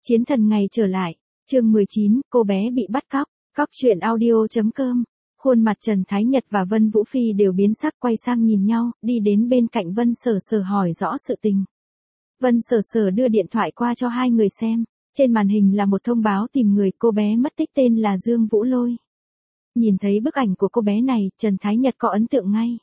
Chiến thần ngày trở lại, chương 19, cô bé bị bắt cóc, cóc.audio.com. Khuôn mặt Trần Thái Nhật và Vân Vũ Phi đều biến sắc, quay sang nhìn nhau, đi đến bên cạnh Vân Sở Sở hỏi rõ sự tình. Vân Sở Sở đưa điện thoại qua cho hai người xem, trên màn hình là một thông báo tìm người, cô bé mất tích tên là Dương Vũ Lôi. Nhìn thấy bức ảnh của cô bé này, Trần Thái Nhật có ấn tượng ngay.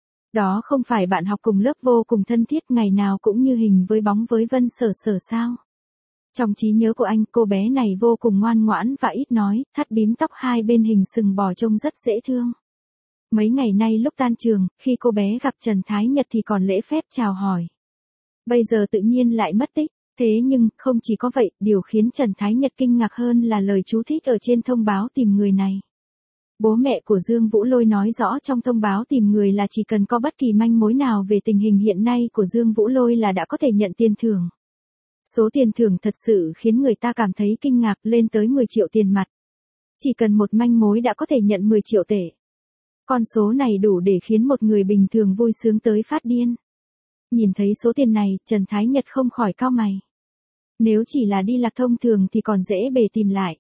Đó không phải bạn học cùng lớp vô cùng thân thiết, ngày nào cũng như hình với bóng với Vân Sở Sở sao? Trong trí nhớ của anh, cô bé này vô cùng ngoan ngoãn và ít nói, thắt bím tóc hai bên hình sừng bò trông rất dễ thương. Mấy ngày nay lúc tan trường, khi cô bé gặp Trần Thái Nhật thì còn lễ phép chào hỏi. Bây giờ tự nhiên lại mất tích, thế nhưng, không chỉ có vậy, điều khiến Trần Thái Nhật kinh ngạc hơn là lời chú thích ở trên thông báo tìm người này. Bố mẹ của Dương Vũ Lôi nói rõ trong thông báo tìm người là chỉ cần có bất kỳ manh mối nào về tình hình hiện nay của Dương Vũ Lôi là đã có thể nhận tiền thưởng. Số tiền thưởng thật sự khiến người ta cảm thấy kinh ngạc, lên tới 10 triệu tiền mặt. Chỉ cần một manh mối đã có thể nhận 10 triệu tệ. Con số này đủ để khiến một người bình thường vui sướng tới phát điên. Nhìn thấy số tiền này, Trần Thái Nhật không khỏi cau mày. Nếu chỉ là đi lạc thông thường thì còn dễ bề tìm lại.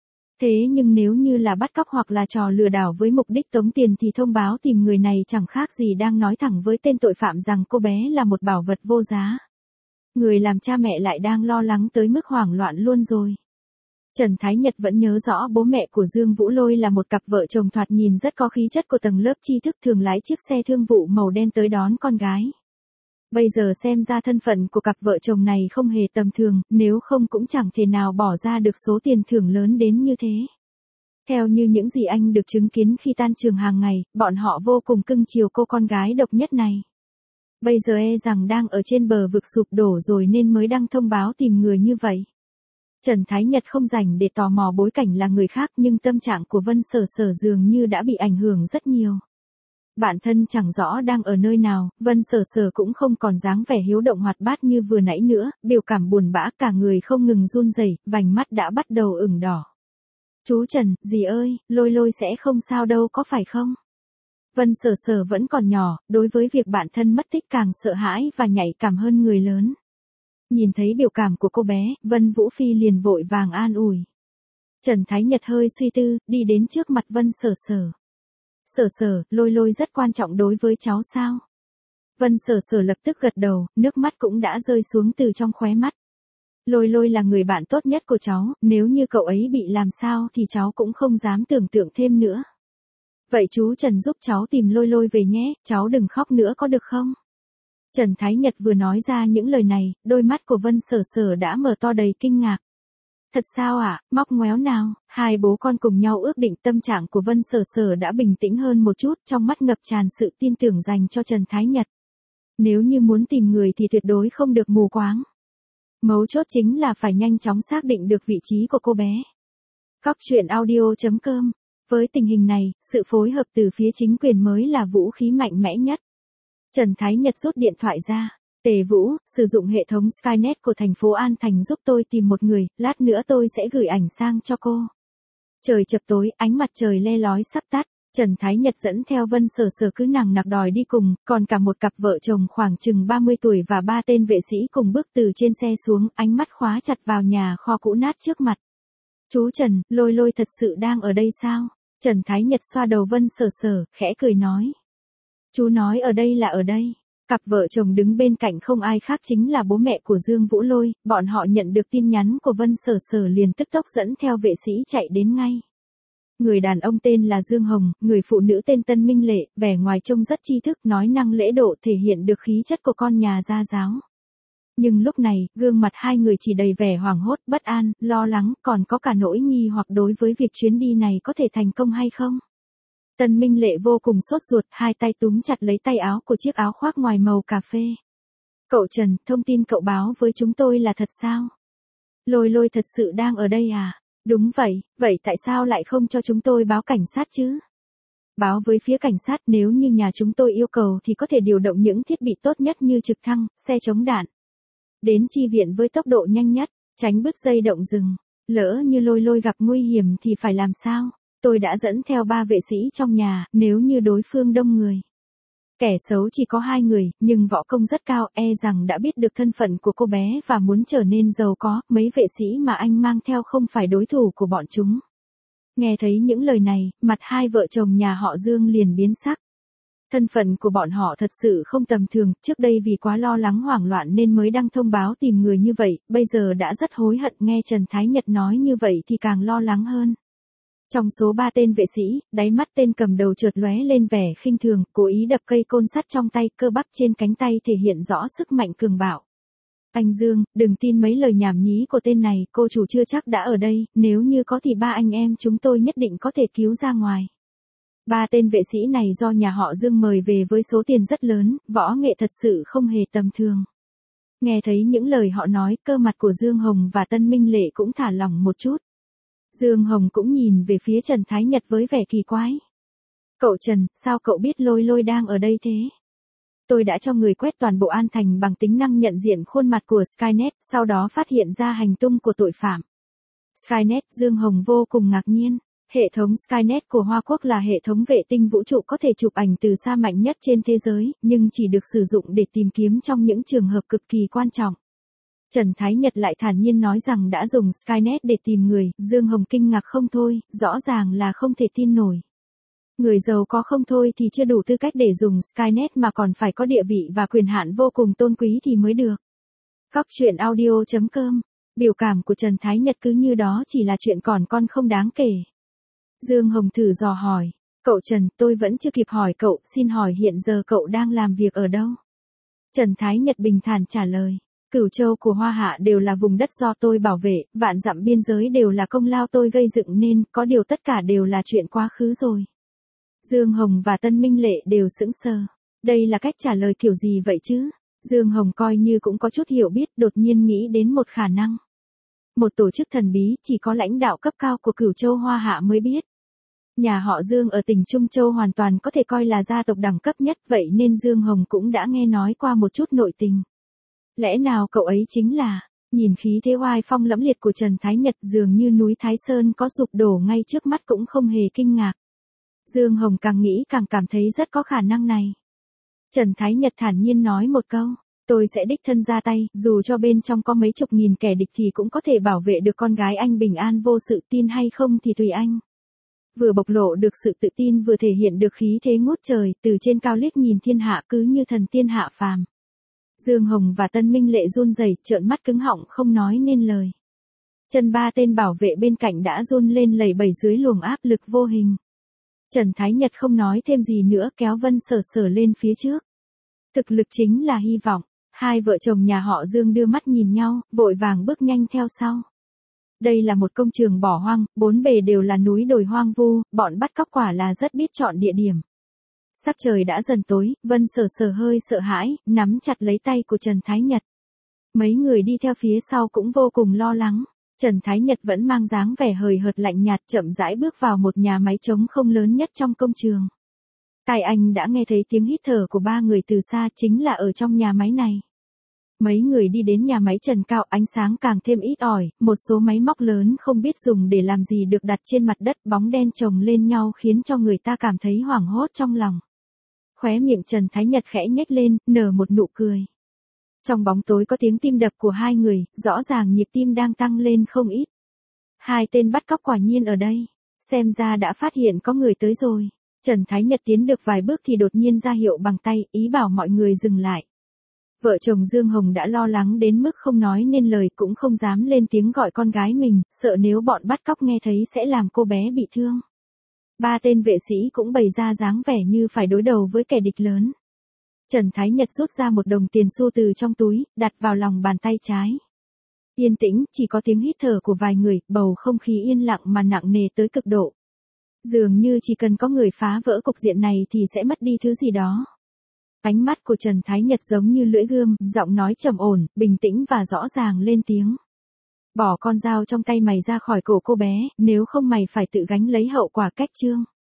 Thế nhưng nếu như là bắt cóc hoặc là trò lừa đảo với mục đích tống tiền thì thông báo tìm người này chẳng khác gì đang nói thẳng với tên tội phạm rằng cô bé là một bảo vật vô giá. Người làm cha mẹ lại đang lo lắng tới mức hoảng loạn luôn rồi. Trần Thái Nhật vẫn nhớ rõ bố mẹ của Dương Vũ Lôi là một cặp vợ chồng thoạt nhìn rất có khí chất của tầng lớp tri thức, thường lái chiếc xe thương vụ màu đen tới đón con gái. Bây giờ xem ra thân phận của cặp vợ chồng này không hề tầm thường, nếu không cũng chẳng thể nào bỏ ra được số tiền thưởng lớn đến như thế. Theo như những gì anh được chứng kiến khi tan trường hàng ngày, bọn họ vô cùng cưng chiều cô con gái độc nhất này. Bây giờ e rằng đang ở trên bờ vực sụp đổ rồi nên mới đăng thông báo tìm người như vậy. Trần Thái Nhật không rảnh để tò mò bối cảnh là người khác, nhưng tâm trạng của Vân Sở Sở dường như đã bị ảnh hưởng rất nhiều. Bản thân chẳng rõ đang ở nơi nào, Vân Sở Sở cũng không còn dáng vẻ hiếu động hoạt bát như vừa nãy nữa, biểu cảm buồn bã, cả người không ngừng run rẩy, vành mắt đã bắt đầu ửng đỏ. Chú Trần, dì ơi, Lôi Lôi sẽ không sao đâu có phải không? Vân Sở Sở vẫn còn nhỏ, đối với việc bản thân mất tích càng sợ hãi và nhạy cảm hơn người lớn. Nhìn thấy biểu cảm của cô bé, Vân Vũ Phi liền vội vàng an ủi. Trần Thái Nhật hơi suy tư, đi đến trước mặt Vân Sở Sở. Sở Sở, Lôi Lôi rất quan trọng đối với cháu sao? Vân Sở Sở lập tức gật đầu, nước mắt cũng đã rơi xuống từ trong khóe mắt. Lôi Lôi là người bạn tốt nhất của cháu, nếu như cậu ấy bị làm sao thì cháu cũng không dám tưởng tượng thêm nữa. Vậy chú Trần giúp cháu tìm Lôi Lôi về nhé, cháu đừng khóc nữa có được không? Trần Thái Nhật vừa nói ra những lời này, đôi mắt của Vân Sở Sở đã mở to đầy kinh ngạc. Thật sao ạ, móc ngoéo nào? Hai bố con cùng nhau ước định. Tâm trạng của Vân Sở Sở đã bình tĩnh hơn một chút, trong mắt ngập tràn sự tin tưởng dành cho Trần Thái Nhật. Nếu như muốn tìm người thì tuyệt đối không được mù quáng. Mấu chốt chính là phải nhanh chóng xác định được vị trí của cô bé. cóc.audio.com. Với tình hình này, sự phối hợp từ phía chính quyền mới là vũ khí mạnh mẽ nhất. Trần Thái Nhật rút điện thoại ra. Tề Vũ, sử dụng hệ thống Skynet của thành phố An Thành giúp tôi tìm một người, lát nữa tôi sẽ gửi ảnh sang cho cô. Trời chập tối, ánh mặt trời le lói sắp tắt, Trần Thái Nhật dẫn theo Vân Sở Sở cứ nằng nặc đòi đi cùng, còn cả một cặp vợ chồng khoảng chừng 30 tuổi và 3 tên vệ sĩ cùng bước từ trên xe xuống, ánh mắt khóa chặt vào nhà kho cũ nát trước mặt. Chú Trần, Lôi Lôi thật sự đang ở đây sao? Trần Thái Nhật xoa đầu Vân Sở Sở, khẽ cười nói. Chú nói ở đây là ở đây. Cặp vợ chồng đứng bên cạnh không ai khác chính là bố mẹ của Dương Vũ Lôi, bọn họ nhận được tin nhắn của Vân Sở Sở liền tức tốc dẫn theo vệ sĩ chạy đến ngay. Người đàn ông tên là Dương Hồng, người phụ nữ tên Tân Minh Lệ, vẻ ngoài trông rất tri thức, nói năng lễ độ, thể hiện được khí chất của con nhà gia giáo. Nhưng lúc này, gương mặt hai người chỉ đầy vẻ hoảng hốt, bất an, lo lắng, còn có cả nỗi nghi hoặc đối với việc chuyến đi này có thể thành công hay không. Tân Minh Lệ vô cùng sốt ruột, hai tay túm chặt lấy tay áo của chiếc áo khoác ngoài màu cà phê. Cậu Trần, thông tin cậu báo với chúng tôi là thật sao? Lôi Lôi thật sự đang ở đây à? Đúng vậy, vậy tại sao lại không cho chúng tôi báo cảnh sát chứ? Báo với phía cảnh sát, nếu như nhà chúng tôi yêu cầu thì có thể điều động những thiết bị tốt nhất như trực thăng, xe chống đạn. Đến chi viện với tốc độ nhanh nhất, tránh bứt dây động rừng. Lỡ như Lôi Lôi gặp nguy hiểm thì phải làm sao? Tôi đã dẫn theo 3 vệ sĩ trong nhà, nếu như đối phương đông người. Kẻ xấu chỉ có 2 người, nhưng võ công rất cao, e rằng đã biết được thân phận của cô bé và muốn trở nên giàu có, mấy vệ sĩ mà anh mang theo không phải đối thủ của bọn chúng. Nghe thấy những lời này, mặt hai vợ chồng nhà họ Dương liền biến sắc. Thân phận của bọn họ thật sự không tầm thường, trước đây vì quá lo lắng hoảng loạn nên mới đăng thông báo tìm người như vậy, bây giờ đã rất hối hận, nghe Trần Thái Nhật nói như vậy thì càng lo lắng hơn. Trong số 3 tên vệ sĩ, đáy mắt tên cầm đầu chợt lóe lên vẻ khinh thường, cố ý đập cây côn sắt trong tay, cơ bắp trên cánh tay thể hiện rõ sức mạnh cường bạo. Anh Dương, đừng tin mấy lời nhảm nhí của tên này, cô chủ chưa chắc đã ở đây, nếu như có thì 3 anh em chúng tôi nhất định có thể cứu ra ngoài. 3 tên vệ sĩ này do nhà họ Dương mời về với số tiền rất lớn, võ nghệ thật sự không hề tầm thường. Nghe thấy những lời họ nói, cơ mặt của Dương Hồng và Tân Minh Lệ cũng thả lỏng một chút. Dương Hồng cũng nhìn về phía Trần Thái Nhật với vẻ kỳ quái. Cậu Trần, sao cậu biết Lôi Lôi đang ở đây thế? Tôi đã cho người quét toàn bộ An Thành bằng tính năng nhận diện khuôn mặt của Skynet, sau đó phát hiện ra hành tung của tội phạm. Skynet, Dương Hồng vô cùng ngạc nhiên. Hệ thống Skynet của Hoa Quốc là hệ thống vệ tinh vũ trụ có thể chụp ảnh từ xa mạnh nhất trên thế giới, nhưng chỉ được sử dụng để tìm kiếm trong những trường hợp cực kỳ quan trọng. Trần Thái Nhật lại thản nhiên nói rằng đã dùng Skynet để tìm người, Dương Hồng kinh ngạc không thôi, rõ ràng là không thể tin nổi. Người giàu có không thôi thì chưa đủ tư cách để dùng Skynet mà còn phải có địa vị và quyền hạn vô cùng tôn quý thì mới được. Cóc truyện audio.com, biểu cảm của Trần Thái Nhật cứ như đó chỉ là chuyện còn con không đáng kể. Dương Hồng thử dò hỏi, cậu Trần, tôi vẫn chưa kịp hỏi cậu, xin hỏi hiện giờ cậu đang làm việc ở đâu? Trần Thái Nhật bình thản trả lời, Cửu Châu của Hoa Hạ đều là vùng đất do tôi bảo vệ, vạn dặm biên giới đều là công lao tôi gây dựng nên, có điều tất cả đều là chuyện quá khứ rồi. Dương Hồng và Tân Minh Lệ đều sững sờ, đây là cách trả lời kiểu gì vậy chứ? Dương Hồng coi như cũng có chút hiểu biết, đột nhiên nghĩ đến một khả năng. Một tổ chức thần bí, chỉ có lãnh đạo cấp cao của Cửu Châu Hoa Hạ mới biết. Nhà họ Dương ở tỉnh Trung Châu hoàn toàn có thể coi là gia tộc đẳng cấp nhất, vậy nên Dương Hồng cũng đã nghe nói qua một chút nội tình. Lẽ nào cậu ấy chính là, nhìn khí thế oai phong lẫm liệt của Trần Thái Nhật dường như núi Thái Sơn có sụp đổ ngay trước mắt cũng không hề kinh ngạc. Dương Hồng càng nghĩ càng cảm thấy rất có khả năng này. Trần Thái Nhật thản nhiên nói một câu, tôi sẽ đích thân ra tay, dù cho bên trong có mấy chục nghìn kẻ địch thì cũng có thể bảo vệ được con gái anh bình an vô sự, tin hay không thì tùy anh. Vừa bộc lộ được sự tự tin vừa thể hiện được khí thế ngút trời, từ trên cao liếc nhìn thiên hạ cứ như thần tiên hạ phàm. Dương Hồng và Tân Minh Lệ run rẩy, trợn mắt cứng họng không nói nên lời. Chân 3 tên bảo vệ bên cạnh đã run lên lẩy bẩy dưới luồng áp lực vô hình. Trần Thái Nhật không nói thêm gì nữa, kéo Vân Sở Sở lên phía trước. Thực lực chính là hy vọng. Hai vợ chồng nhà họ Dương đưa mắt nhìn nhau, vội vàng bước nhanh theo sau. Đây là một công trường bỏ hoang, bốn bề đều là núi đồi hoang vu, bọn bắt cóc quả là rất biết chọn địa điểm. Sắc trời đã dần tối, Vân Sở Sở hơi sợ hãi, nắm chặt lấy tay của Trần Thái Nhật. Mấy người đi theo phía sau cũng vô cùng lo lắng. Trần Thái Nhật vẫn mang dáng vẻ hời hợt lạnh nhạt, chậm rãi bước vào một nhà máy trống không lớn nhất trong công trường. Tai anh đã nghe thấy tiếng hít thở của 3 người từ xa, chính là ở trong nhà máy này. Mấy người đi đến nhà máy trần cao, ánh sáng càng thêm ít ỏi, một số máy móc lớn không biết dùng để làm gì được đặt trên mặt đất, bóng đen chồng lên nhau khiến cho người ta cảm thấy hoảng hốt trong lòng. Khóe miệng Trần Thái Nhật khẽ nhếch lên, nở một nụ cười. Trong bóng tối có tiếng tim đập của 2 người, rõ ràng nhịp tim đang tăng lên không ít. 2 tên bắt cóc quả nhiên ở đây, xem ra đã phát hiện có người tới rồi. Trần Thái Nhật tiến được vài bước thì đột nhiên ra hiệu bằng tay, ý bảo mọi người dừng lại. Vợ chồng Dương Hồng đã lo lắng đến mức không nói nên lời, cũng không dám lên tiếng gọi con gái mình, sợ nếu bọn bắt cóc nghe thấy sẽ làm cô bé bị thương. 3 tên vệ sĩ cũng bày ra dáng vẻ như phải đối đầu với kẻ địch lớn. Trần Thái Nhật rút ra một đồng tiền xu từ trong túi, đặt vào lòng bàn tay trái. Yên tĩnh, chỉ có tiếng hít thở của vài người, bầu không khí yên lặng mà nặng nề tới cực độ. Dường như chỉ cần có người phá vỡ cục diện này thì sẽ mất đi thứ gì đó. Ánh mắt của Trần Thái Nhật giống như lưỡi gươm, giọng nói trầm ổn, bình tĩnh và rõ ràng lên tiếng. Bỏ con dao trong tay mày ra khỏi cổ cô bé, nếu không mày phải tự gánh lấy hậu quả, cách chương.